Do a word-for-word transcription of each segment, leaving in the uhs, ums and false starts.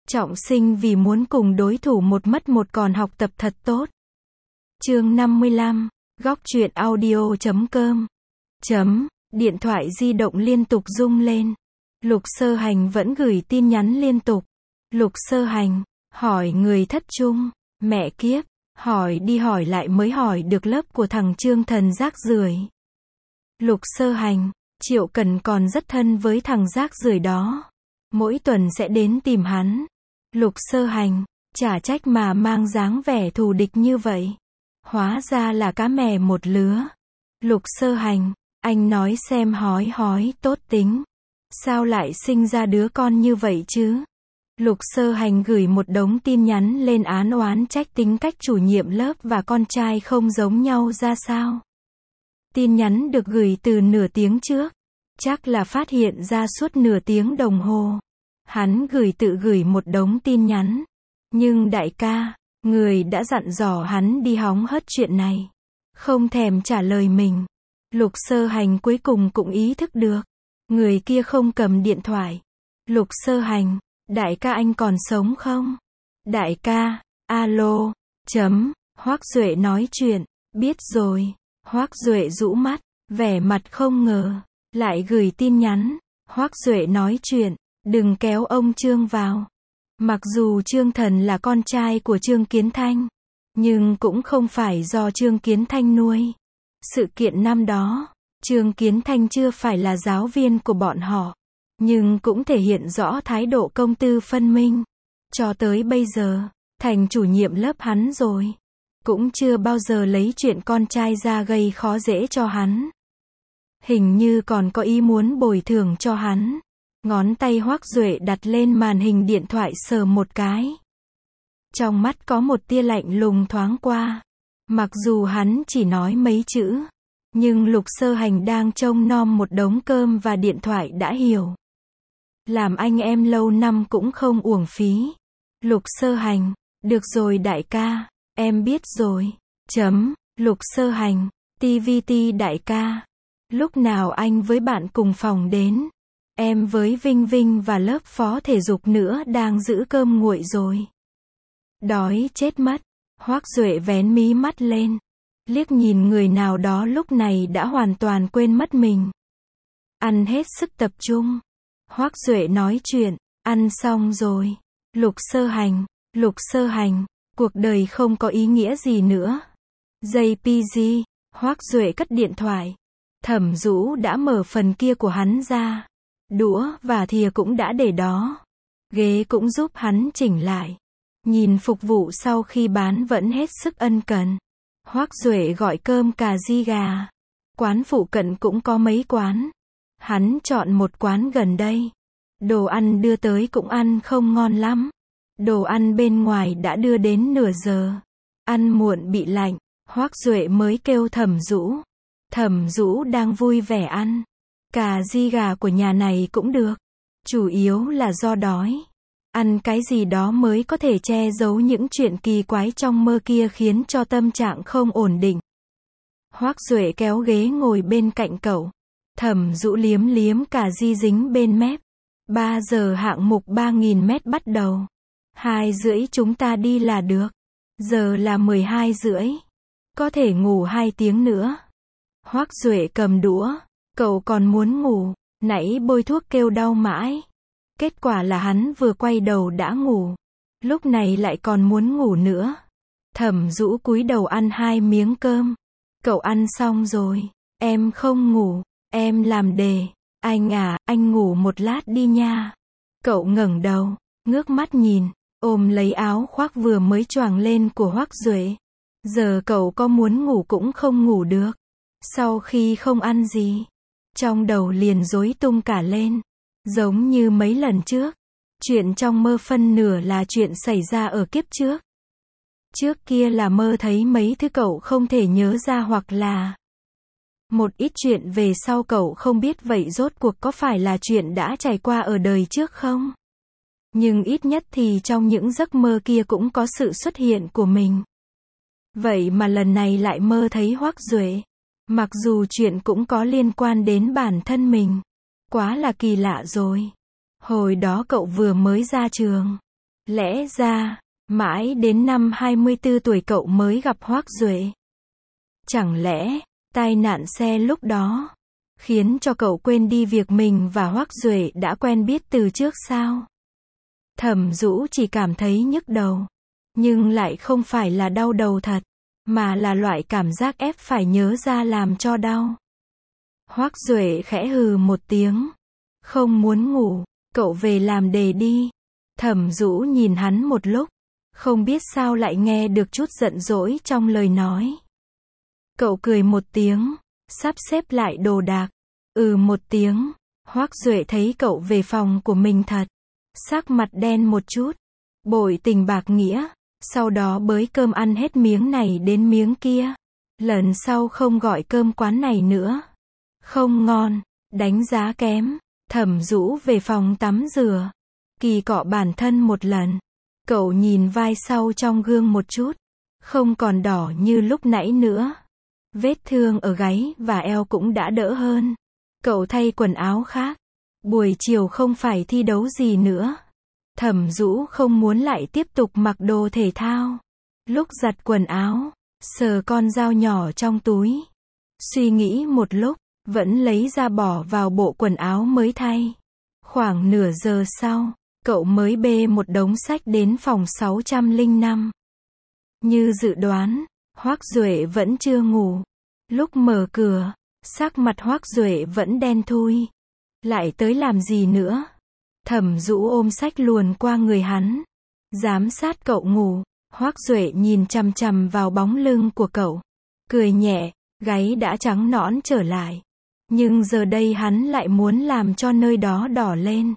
Trọng sinh vì muốn cùng đối thủ một mất một còn học tập thật tốt. Chương năm mươi lăm, góc truyện audio chấm com. Chấm, điện thoại di động liên tục rung lên. Lục Sơ Hành vẫn gửi tin nhắn liên tục. Lục Sơ Hành, hỏi người thất trung, mẹ kiếp, hỏi đi hỏi lại mới hỏi được lớp của thằng Trương Thần rác rưởi. Lục Sơ Hành, Triệu Cần còn rất thân với thằng rác rưởi đó. Mỗi tuần sẽ đến tìm hắn. Lục Sơ Hành, chả trách mà mang dáng vẻ thù địch như vậy. Hóa ra là cá mè một lứa. Lục Sơ Hành, anh nói xem hói hói tốt tính. Sao lại sinh ra đứa con như vậy chứ? Lục Sơ Hành gửi một đống tin nhắn lên án oán trách tính cách chủ nhiệm lớp và con trai không giống nhau ra sao. Tin nhắn được gửi từ nửa tiếng trước. Chắc là phát hiện ra suốt nửa tiếng đồng hồ. Hắn gửi tự gửi một đống tin nhắn. Nhưng đại ca, người đã dặn dò hắn đi hóng hớt chuyện này. Không thèm trả lời mình. Lục Sơ Hành cuối cùng cũng ý thức được. Người kia không cầm điện thoại. Lục Sơ Hành, đại ca anh còn sống không? Đại ca, alo, chấm, Hoắc Duệ nói chuyện, biết rồi. Hoắc Duệ rũ mắt, vẻ mặt không ngờ, lại gửi tin nhắn. Hoắc Duệ nói chuyện, đừng kéo ông Trương vào. Mặc dù Trương Thần là con trai của Trương Kiến Thanh, nhưng cũng không phải do Trương Kiến Thanh nuôi. Sự kiện năm đó, Trương Kiến Thanh chưa phải là giáo viên của bọn họ, nhưng cũng thể hiện rõ thái độ công tư phân minh. Cho tới bây giờ, thành chủ nhiệm lớp hắn rồi, cũng chưa bao giờ lấy chuyện con trai ra gây khó dễ cho hắn. Hình như còn có ý muốn bồi thường cho hắn. Ngón tay Hoắc Duệ đặt lên màn hình điện thoại sờ một cái. Trong mắt có một tia lạnh lùng thoáng qua. Mặc dù hắn chỉ nói mấy chữ, nhưng Lục Sơ Hành đang trông nom một đống cơm và điện thoại đã hiểu. Làm anh em lâu năm cũng không uổng phí. Lục Sơ Hành, được rồi đại ca, em biết rồi. Chấm, Lục Sơ Hành, tê vê tê đại ca. Lúc nào anh với bạn cùng phòng đến? Em với Vinh Vinh và lớp phó thể dục nữa đang giữ cơm nguội rồi. Đói chết mất. Hoắc Duệ vén mí mắt lên. Liếc nhìn người nào đó lúc này đã hoàn toàn quên mất mình. Ăn hết sức tập trung. Hoắc Duệ nói chuyện. Ăn xong rồi. Lục Sơ Hành. Lục Sơ Hành. Cuộc đời không có ý nghĩa gì nữa. gi pê giê. Hoắc Duệ cất điện thoại. Thẩm Dũ đã mở phần kia của hắn ra. Đũa và thìa cũng đã để đó. Ghế cũng giúp hắn chỉnh lại. Nhìn phục vụ sau khi bán vẫn hết sức ân cần. Hoắc Duệ gọi cơm cà ri gà. Quán phụ cận cũng có mấy quán. Hắn chọn một quán gần đây. Đồ ăn đưa tới cũng ăn không ngon lắm. Đồ ăn bên ngoài đã đưa đến nửa giờ. Ăn muộn bị lạnh. Hoắc Duệ mới kêu Thẩm Dũ. Thẩm Dũ đang vui vẻ ăn. Cà ri gà của nhà này cũng được. Chủ yếu là do đói. Ăn cái gì đó mới có thể che giấu những chuyện kỳ quái trong mơ kia khiến cho tâm trạng không ổn định. Hoắc Duệ kéo ghế ngồi bên cạnh cậu. Thẩm Dũ liếm liếm cà ri dính bên mép. ba giờ hạng mục ba nghìn mét bắt đầu. hai rưỡi chúng ta đi là được. Giờ là mười hai rưỡi. Có thể ngủ hai tiếng nữa. Hoắc Duệ cầm đũa. Cậu còn muốn ngủ, nãy bôi thuốc kêu đau mãi. Kết quả là hắn vừa quay đầu đã ngủ. Lúc này lại còn muốn ngủ nữa. Thẩm Dũ cúi đầu ăn hai miếng cơm. Cậu ăn xong rồi. Em không ngủ, em làm đề. Anh à, anh ngủ một lát đi nha. Cậu ngẩng đầu, ngước mắt nhìn, ôm lấy áo khoác vừa mới choàng lên của Hoắc Duệ. Giờ cậu có muốn ngủ cũng không ngủ được. Sau khi không ăn gì, trong đầu liền rối tung cả lên. Giống như mấy lần trước. Chuyện trong mơ phân nửa là chuyện xảy ra ở kiếp trước. Trước kia là mơ thấy mấy thứ cậu không thể nhớ ra hoặc là một ít chuyện về sau cậu không biết vậy rốt cuộc có phải là chuyện đã trải qua ở đời trước không? Nhưng ít nhất thì trong những giấc mơ kia cũng có sự xuất hiện của mình. Vậy mà lần này lại mơ thấy Hoắc Duệ. Mặc dù chuyện cũng có liên quan đến bản thân mình. Quá là kỳ lạ rồi. Hồi đó cậu vừa mới ra trường. Lẽ ra, mãi đến năm hai mươi tư tuổi cậu mới gặp Hoắc Duệ. Chẳng lẽ, tai nạn xe lúc đó, khiến cho cậu quên đi việc mình và Hoắc Duệ đã quen biết từ trước sao? Thẩm Dũ chỉ cảm thấy nhức đầu. Nhưng lại không phải là đau đầu thật, mà là loại cảm giác ép phải nhớ ra làm cho đau. Hoắc Duệ khẽ hừ một tiếng. Không muốn ngủ, cậu về làm đề đi. Thẩm Dũ nhìn hắn một lúc, không biết sao lại nghe được chút giận dỗi trong lời nói. Cậu cười một tiếng, sắp xếp lại đồ đạc. Ừ một tiếng, Hoắc Duệ thấy cậu về phòng của mình thật. Sắc mặt đen một chút, bội tình bạc nghĩa, sau đó bới cơm ăn hết miếng này đến miếng kia. Lần sau không gọi cơm quán này nữa. Không ngon, đánh giá kém. Thẩm Dũ về phòng tắm rửa, kỳ cọ bản thân một lần. Cậu nhìn vai sau trong gương một chút, không còn đỏ như lúc nãy nữa. Vết thương ở gáy và eo cũng đã đỡ hơn. Cậu thay quần áo khác. Buổi chiều không phải thi đấu gì nữa. Thẩm Dũ không muốn lại tiếp tục mặc đồ thể thao. Lúc giặt quần áo, sờ con dao nhỏ trong túi. Suy nghĩ một lúc, vẫn lấy ra bỏ vào bộ quần áo mới thay. Khoảng nửa giờ sau, cậu mới bê một đống sách đến phòng sáu trăm lẻ năm. Như dự đoán, Hoắc Duệ vẫn chưa ngủ. Lúc mở cửa, sắc mặt Hoắc Duệ vẫn đen thui. Lại tới làm gì nữa? Thẩm Dũ ôm sách luồn qua người hắn. Giám sát cậu ngủ. Hoắc Duệ nhìn chằm chằm vào bóng lưng của cậu. Cười nhẹ, gáy đã trắng nõn trở lại. Nhưng giờ đây hắn lại muốn làm cho nơi đó đỏ lên.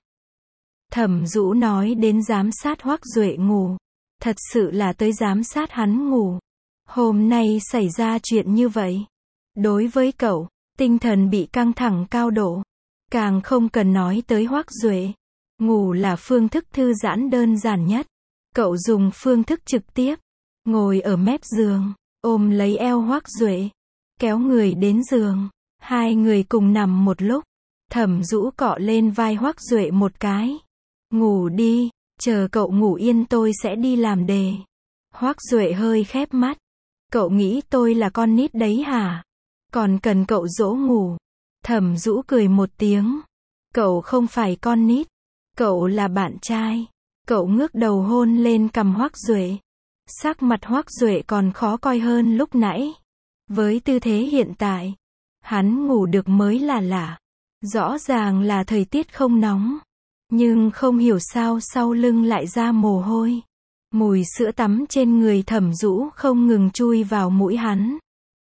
Thẩm Dũ nói đến giám sát Hoắc Duệ ngủ. Thật sự là tới giám sát hắn ngủ. Hôm nay xảy ra chuyện như vậy. Đối với cậu, tinh thần bị căng thẳng cao độ. Càng không cần nói tới Hoắc Duệ. Ngủ là phương thức thư giãn đơn giản nhất. Cậu dùng phương thức trực tiếp. Ngồi ở mép giường, ôm lấy eo Hoắc Duệ. Kéo người đến giường. Hai người cùng nằm một lúc. Thẩm Dũ cọ lên vai Hoắc Duệ một cái. Ngủ đi, chờ cậu ngủ yên tôi sẽ đi làm đề. Hoắc Duệ hơi khép mắt. Cậu nghĩ tôi là con nít đấy hả? Còn cần cậu dỗ ngủ. Thẩm Dũ cười một tiếng. Cậu không phải con nít. Cậu là bạn trai. Cậu ngước đầu hôn lên cằm Hoắc Duệ. Sắc mặt Hoắc Duệ còn khó coi hơn lúc nãy. Với tư thế hiện tại, hắn ngủ được mới là lạ. Rõ ràng là thời tiết không nóng. Nhưng không hiểu sao sau lưng lại ra mồ hôi. Mùi sữa tắm trên người Thẩm Dũ không ngừng chui vào mũi hắn.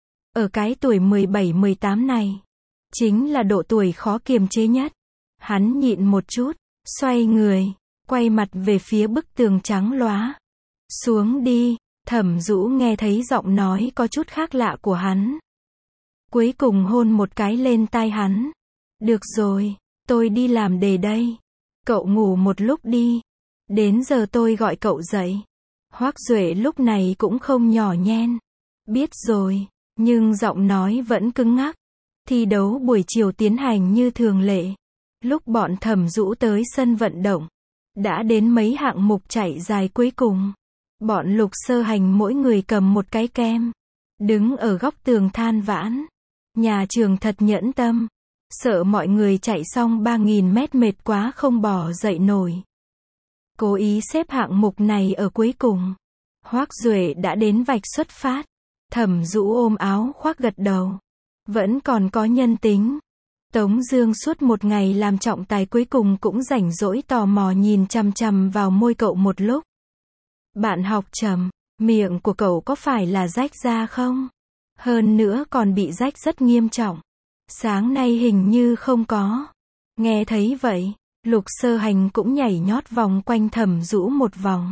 Ở cái tuổi mười bảy mười tám này, chính là độ tuổi khó kiềm chế nhất. Hắn nhịn một chút, xoay người, quay mặt về phía bức tường trắng lóa. Xuống đi, Thẩm Dũ nghe thấy giọng nói có chút khác lạ của hắn. Cuối cùng hôn một cái lên tai hắn. Được rồi, tôi đi làm đề đây. Cậu ngủ một lúc đi. Đến giờ tôi gọi cậu dậy. Hoắc Duệ lúc này cũng không nhỏ nhen. Biết rồi, nhưng giọng nói vẫn cứng ngắc. Thi đấu buổi chiều tiến hành như thường lệ. Lúc bọn Thẩm Dũ tới sân vận động, đã đến mấy hạng mục chạy dài cuối cùng. Bọn Lục Sơ Hành mỗi người cầm một cái kem. Đứng ở góc tường than vãn. Nhà trường thật nhẫn tâm. Sợ mọi người chạy xong ba nghìn mét mệt quá không bỏ dậy nổi. Cố ý xếp hạng mục này ở cuối cùng. Hoắc Duệ đã đến vạch xuất phát. Thẩm Dũ ôm áo khoác gật đầu. Vẫn còn có nhân tính. Tống Dương suốt một ngày làm trọng tài cuối cùng cũng rảnh rỗi tò mò nhìn chằm chằm vào môi cậu một lúc. Bạn học Trầm, miệng của cậu có phải là rách ra không? Hơn nữa còn bị rách rất nghiêm trọng. Sáng nay hình như không có. Nghe thấy vậy, Lục Sơ Hành cũng nhảy nhót vòng quanh Thẩm Dũ một vòng.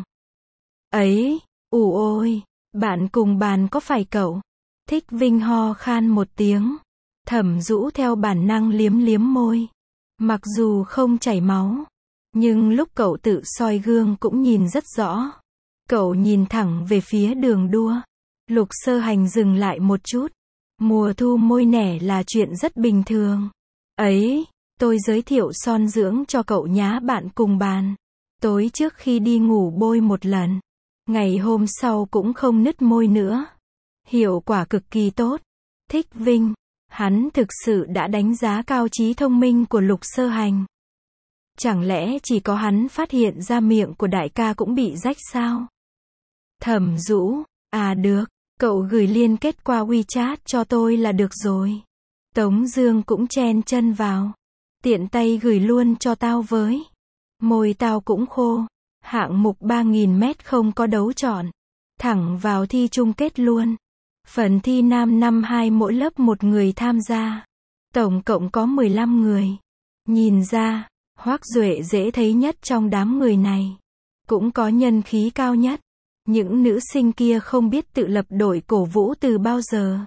Ấy, ù ôi, bạn cùng bàn có phải cậu? Thích Vinh ho khan một tiếng. Thẩm Dũ theo bản năng liếm liếm môi. Mặc dù không chảy máu, nhưng lúc cậu tự soi gương cũng nhìn rất rõ. Cậu nhìn thẳng về phía đường đua. Lục Sơ Hành dừng lại một chút. Mùa thu môi nẻ là chuyện rất bình thường. Ấy, tôi giới thiệu son dưỡng cho cậu nhá bạn cùng bàn. Tối trước khi đi ngủ bôi một lần. Ngày hôm sau cũng không nứt môi nữa. Hiệu quả cực kỳ tốt. Thích Vinh. Hắn thực sự đã đánh giá cao trí thông minh của Lục Sơ Hành. Chẳng lẽ chỉ có hắn phát hiện ra miệng của đại ca cũng bị rách sao? Thẩm Dũ, à được, cậu gửi liên kết qua WeChat cho tôi là được rồi. Tống Dương cũng chen chân vào. Tiện tay gửi luôn cho tao với. Môi tao cũng khô. Hạng mục ba nghìn mét không có đấu chọn. Thẳng vào thi chung kết luôn. Phần thi nam năm hai mỗi lớp một người tham gia. Tổng cộng có mười lăm người. Nhìn ra, Hoắc Duệ dễ thấy nhất trong đám người này. Cũng có nhân khí cao nhất. Những nữ sinh kia không biết tự lập đội cổ vũ từ bao giờ.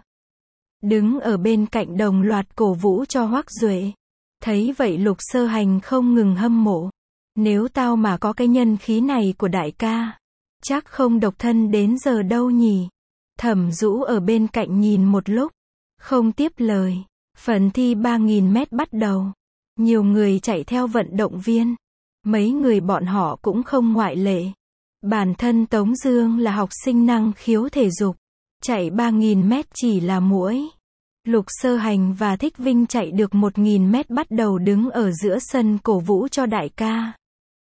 Đứng ở bên cạnh đồng loạt cổ vũ cho Hoắc Duệ. Thấy vậy Lục Sơ Hành không ngừng hâm mộ. Nếu tao mà có cái nhân khí này của đại ca, chắc không độc thân đến giờ đâu nhỉ. Thẩm Dũ ở bên cạnh nhìn một lúc, không tiếp lời. Phần thi ba nghìn mét bắt đầu. Nhiều người chạy theo vận động viên. Mấy người bọn họ cũng không ngoại lệ. Bản thân Tống Dương là học sinh năng khiếu thể dục. Chạy ba nghìn mét chỉ là muỗi. Lục Sơ Hành và Thích Vinh chạy được một nghìn mét bắt đầu đứng ở giữa sân cổ vũ cho đại ca.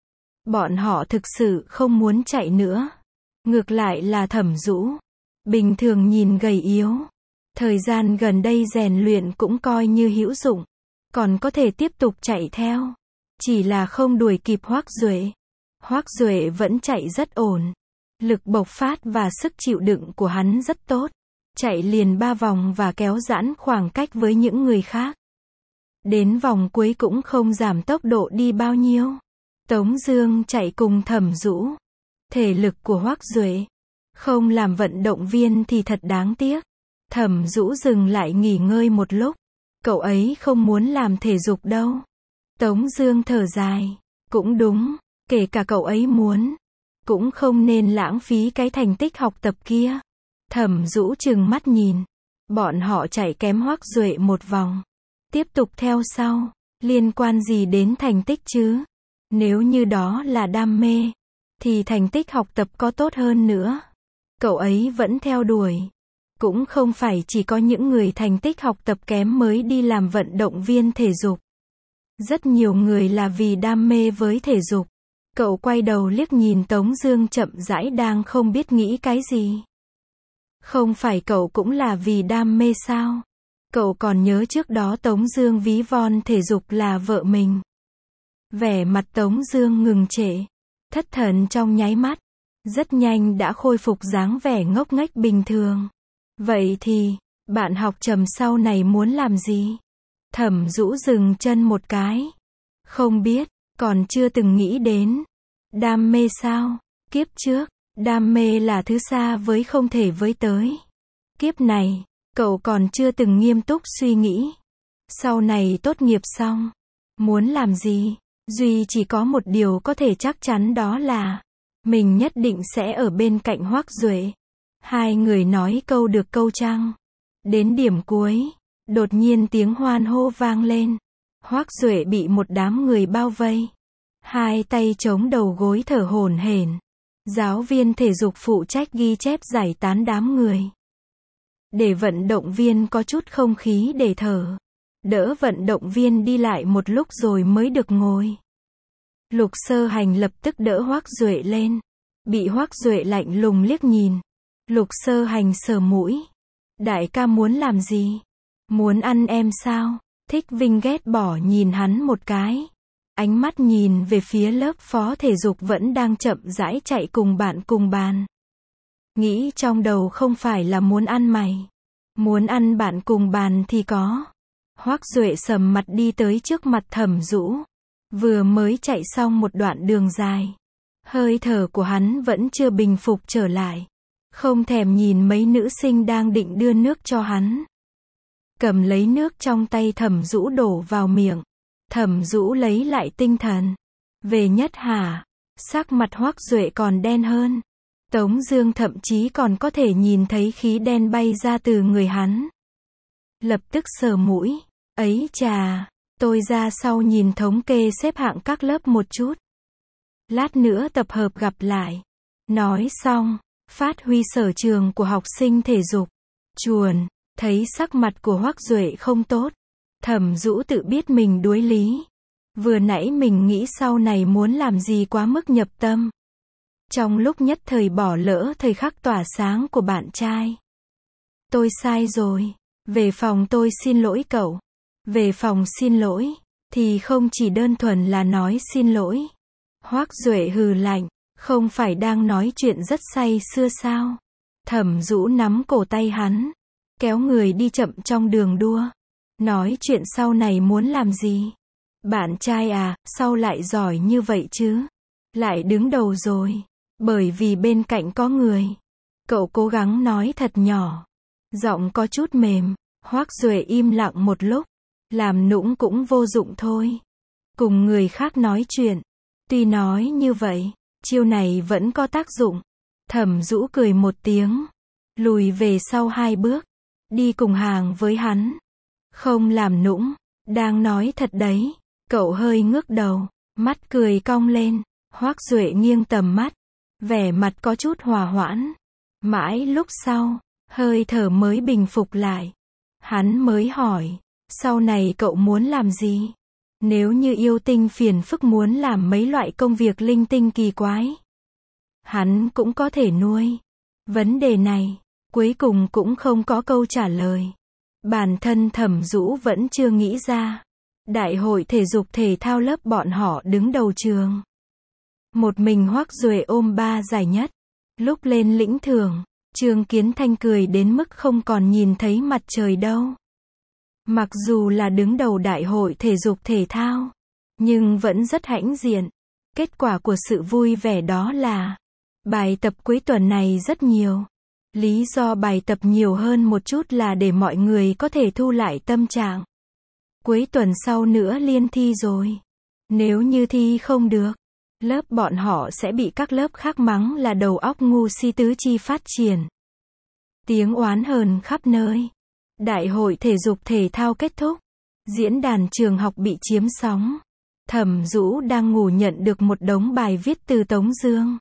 Bọn họ thực sự không muốn chạy nữa. Ngược lại là Thẩm Dũ. Bình thường nhìn gầy yếu. Thời gian gần đây rèn luyện cũng coi như hữu dụng. Còn có thể tiếp tục chạy theo. Chỉ là không đuổi kịp Hoắc Duệ. Hoắc Duệ vẫn chạy rất ổn. Lực bộc phát và sức chịu đựng của hắn rất tốt. Chạy liền ba vòng và kéo giãn khoảng cách với những người khác. Đến vòng cuối cũng không giảm tốc độ đi bao nhiêu. Tống Dương chạy cùng Thẩm Dũ. Thể lực của Hoắc Duệ. Không làm vận động viên thì thật đáng tiếc. Thẩm Dũ dừng lại nghỉ ngơi một lúc. Cậu ấy không muốn làm thể dục đâu. Tống Dương thở dài. Cũng đúng, kể cả cậu ấy muốn, cũng không nên lãng phí cái thành tích học tập kia. Thẩm Dũ trừng mắt nhìn. Bọn họ chạy kém Hoắc Duệ một vòng. Tiếp tục theo sau. Liên quan gì đến thành tích chứ? Nếu như đó là đam mê, thì thành tích học tập có tốt hơn nữa. Cậu ấy vẫn theo đuổi. Cũng không phải chỉ có những người thành tích học tập kém mới đi làm vận động viên thể dục. Rất nhiều người là vì đam mê với thể dục. Cậu quay đầu liếc nhìn Tống Dương chậm rãi đang không biết nghĩ cái gì. Không phải cậu cũng là vì đam mê sao? Cậu còn nhớ trước đó Tống Dương ví von thể dục là vợ mình. Vẻ mặt Tống Dương ngừng trệ. Thất thần trong nháy mắt. Rất nhanh đã khôi phục dáng vẻ ngốc nghếch bình thường. Vậy thì, bạn học trầm sau này muốn làm gì? Thẩm Dũ dừng chân một cái. Không biết, còn chưa từng nghĩ đến. Đam mê sao? Kiếp trước, đam mê là thứ xa với không thể với tới. Kiếp này, cậu còn chưa từng nghiêm túc suy nghĩ. Sau này tốt nghiệp xong, muốn làm gì? Duy chỉ có một điều có thể chắc chắn đó là mình nhất định sẽ ở bên cạnh Hoắc Duệ. Hai người nói câu được câu trăng. Đến điểm cuối, đột nhiên tiếng hoan hô vang lên. Hoắc Duệ bị một đám người bao vây. Hai tay chống đầu gối thở hổn hển. Giáo viên thể dục phụ trách ghi chép giải tán đám người. Để vận động viên có chút không khí để thở. Đỡ vận động viên đi lại một lúc rồi mới được ngồi. Lục Sơ Hành lập tức đỡ Hoắc Duệ lên. Bị Hoắc Duệ lạnh lùng liếc nhìn. Lục Sơ Hành sờ mũi. Đại ca muốn làm gì? Muốn ăn em sao? Thích Vinh ghét bỏ nhìn hắn một cái. Ánh mắt nhìn về phía lớp phó thể dục vẫn đang chậm rãi chạy cùng bạn cùng bàn. Nghĩ trong đầu không phải là muốn ăn mày. Muốn ăn bạn cùng bàn thì có. Hoắc Duệ sầm mặt đi tới trước mặt Thẩm Dũ. Vừa mới chạy xong một đoạn đường dài. Hơi thở của hắn vẫn chưa bình phục trở lại. Không thèm nhìn mấy nữ sinh đang định đưa nước cho hắn. Cầm lấy nước trong tay Thẩm Dũ đổ vào miệng. Thẩm Dũ lấy lại tinh thần. Về nhất hả? Sắc mặt Hoắc Duệ còn đen hơn. Tống Dương thậm chí còn có thể nhìn thấy khí đen bay ra từ người hắn. Lập tức sờ mũi. Ấy chà, tôi ra sau nhìn thống kê xếp hạng các lớp một chút. Lát nữa tập hợp gặp lại. Nói xong, phát huy sở trường của học sinh thể dục. Chuồn, thấy sắc mặt của Hoắc Duệ không tốt. Thẩm Dũ tự biết mình đuối lý. Vừa nãy mình nghĩ sau này muốn làm gì quá mức nhập tâm. Trong lúc nhất thời bỏ lỡ thời khắc tỏa sáng của bạn trai. Tôi sai rồi. Về phòng tôi xin lỗi cậu. Về phòng xin lỗi, thì không chỉ đơn thuần là nói xin lỗi. Hoắc Duệ hừ lạnh, không phải đang nói chuyện rất say xưa sao? Thẩm Dũ nắm cổ tay hắn, kéo người đi chậm trong đường đua. Nói chuyện sau này muốn làm gì? Bạn trai à, sao lại giỏi như vậy chứ? Lại đứng đầu rồi. Bởi vì bên cạnh có người. Cậu cố gắng nói thật nhỏ. Giọng có chút mềm. Hoắc Duệ im lặng một lúc. Làm nũng cũng vô dụng thôi. Cùng người khác nói chuyện. Tuy nói như vậy, chiêu này vẫn có tác dụng. Thẩm Dũ cười một tiếng. Lùi về sau hai bước. Đi cùng hàng với hắn. Không làm nũng. Đang nói thật đấy. Cậu hơi ngước đầu. Mắt cười cong lên. Hoắc Duệ nghiêng tầm mắt. Vẻ mặt có chút hòa hoãn. Mãi lúc sau, hơi thở mới bình phục lại. Hắn mới hỏi. Sau này cậu muốn làm gì? Nếu như yêu tinh phiền phức muốn làm mấy loại công việc linh tinh kỳ quái, hắn cũng có thể nuôi. Vấn đề này, cuối cùng cũng không có câu trả lời. Bản thân Thẩm Dũ vẫn chưa nghĩ ra. Đại hội thể dục thể thao lớp bọn họ đứng đầu trường. Một mình Hoắc Duệ ôm ba giải nhất. Lúc lên lĩnh thưởng, Trương Kiến Thanh cười đến mức không còn nhìn thấy mặt trời đâu. Mặc dù là đứng đầu đại hội thể dục thể thao, nhưng vẫn rất hãnh diện. Kết quả của sự vui vẻ đó là bài tập cuối tuần này rất nhiều. Lý do bài tập nhiều hơn một chút là để mọi người có thể thu lại tâm trạng. Cuối tuần sau nữa liên thi rồi. Nếu như thi không được, lớp bọn họ sẽ bị các lớp khác mắng là đầu óc ngu si tứ chi phát triển. Tiếng oán hờn khắp nơi. Đại hội thể dục thể thao kết thúc. Diễn đàn trường học bị chiếm sóng. Thẩm Dũ đang ngủ nhận được một đống bài viết từ Tống Dương.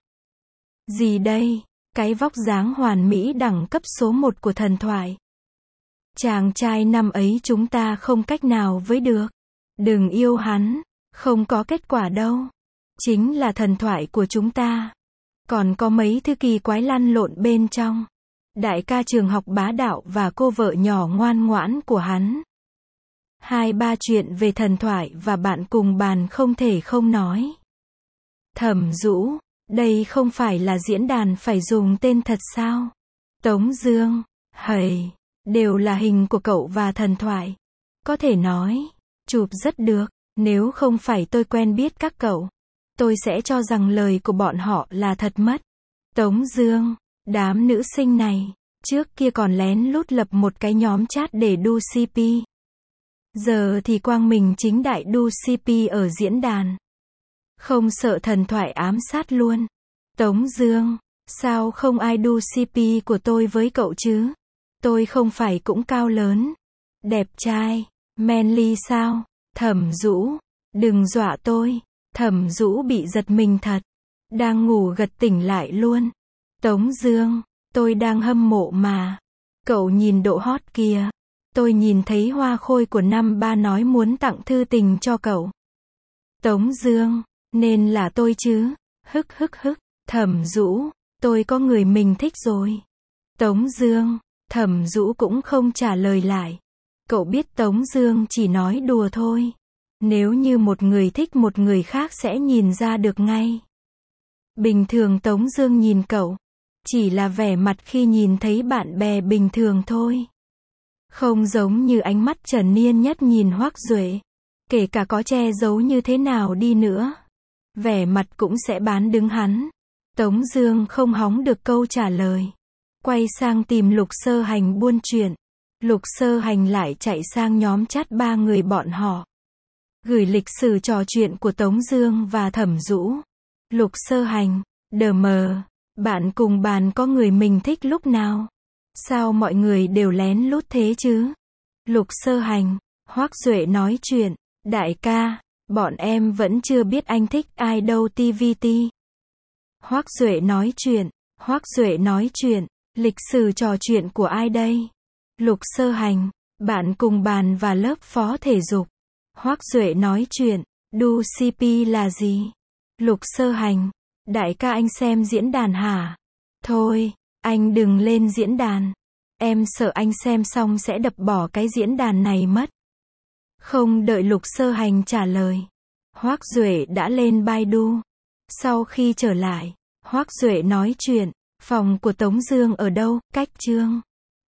Gì đây? Cái vóc dáng hoàn mỹ đẳng cấp số một của thần thoại. Chàng trai năm ấy chúng ta không cách nào với được. Đừng yêu hắn. Không có kết quả đâu. Chính là thần thoại của chúng ta. Còn có mấy thứ kỳ quái lăn lộn bên trong. Đại ca trường học bá đạo và cô vợ nhỏ ngoan ngoãn của hắn. Hai ba chuyện về thần thoại và bạn cùng bàn không thể không nói. Thẩm Dũ, đây không phải là diễn đàn phải dùng tên thật sao? Tống Dương, hầy, đều là hình của cậu và thần thoại. Có thể nói, chụp rất được, nếu không phải tôi quen biết các cậu, tôi sẽ cho rằng lời của bọn họ là thật mất. Tống Dương, đám nữ sinh này, trước kia còn lén lút lập một cái nhóm chat để đu xê pê. Giờ thì quang minh chính đại đu xê pê ở diễn đàn. Không sợ thần thoại ám sát luôn. Tống Dương, sao không ai đu xê pê của tôi với cậu chứ? Tôi không phải cũng cao lớn, đẹp trai, manly sao? Thẩm Dũ, đừng dọa tôi. Thẩm Dũ bị giật mình thật. Đang ngủ gật tỉnh lại luôn. Tống Dương, tôi đang hâm mộ mà. Cậu nhìn độ hot kìa. Tôi nhìn thấy Hoa Khôi của năm ba nói muốn tặng thư tình cho cậu. Tống Dương, nên là tôi chứ. Hức hức hức. Thẩm Dũ, tôi có người mình thích rồi. Tống Dương, Thẩm Dũ cũng không trả lời lại. Cậu biết Tống Dương chỉ nói đùa thôi. Nếu như một người thích một người khác sẽ nhìn ra được ngay. Bình thường Tống Dương nhìn cậu, chỉ là vẻ mặt khi nhìn thấy bạn bè bình thường thôi. Không giống như ánh mắt trần niên nhất nhìn Hoắc Duệ. Kể cả có che giấu như thế nào đi nữa, vẻ mặt cũng sẽ bán đứng hắn. Tống Dương không hóng được câu trả lời. Quay sang tìm Lục Sơ Hành buôn chuyện. Lục Sơ Hành lại chạy sang nhóm chat ba người bọn họ. Gửi lịch sử trò chuyện của Tống Dương và Thẩm Dũ. Lục Sơ Hành, đờ mờ, bạn cùng bàn có người mình thích lúc nào? Sao mọi người đều lén lút thế chứ? Lục Sơ Hành, Hoắc Duệ nói chuyện, đại ca, Bọn em vẫn chưa biết anh thích ai đâu tê vê tê. Hoắc Duệ nói chuyện. Hoắc Duệ nói chuyện. Lịch sử trò chuyện của ai đây? Lục Sơ Hành. Bạn cùng bàn và lớp phó thể dục. Hoắc Duệ nói chuyện. Đu xê pê là gì? Lục Sơ Hành. Đại ca anh xem diễn đàn hả? Thôi, anh đừng lên diễn đàn. Em sợ anh xem xong sẽ đập bỏ cái diễn đàn này mất. Không đợi Lục Sơ Hành trả lời, Hoắc Duệ đã lên Baidu. Sau khi trở lại, Hoắc Duệ nói chuyện, phòng của Tống Dương ở đâu, cách Chương